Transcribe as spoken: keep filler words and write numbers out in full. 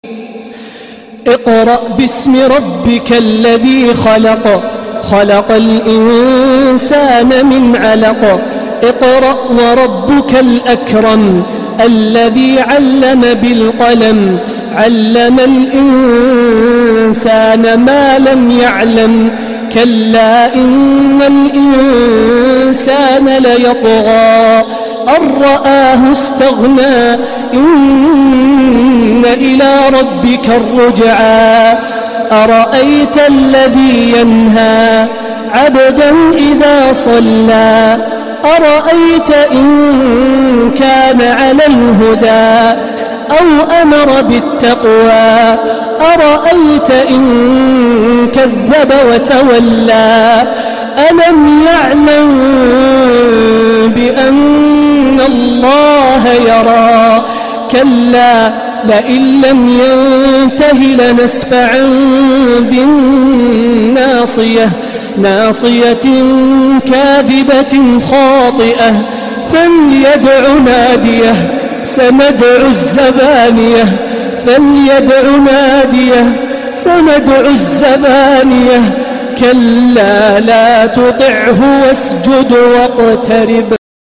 اقرأ باسم ربك الذي خلق خلق الإنسان من علق اقرأ وربك الأكرم الذي علم بالقلم علم الإنسان ما لم يعلم كلا إن الإنسان ليطغى أن رآه استغنى إن إلى ربك الرجعى أرأيت الذي ينهى عبدا إذا صلى أرأيت إن كان على الهدى أو أمر بالتقوى أرأيت إن كذب وتولى ألم يعلم بأن الله يرى كلا لئن لم ينته لنسفعا بالناصية ناصية كاذبة خاطئة فليدع ناديه سندع الزبانية فليدع ناديه سندع الزبانية كلا لا تطعه واسجد واقترب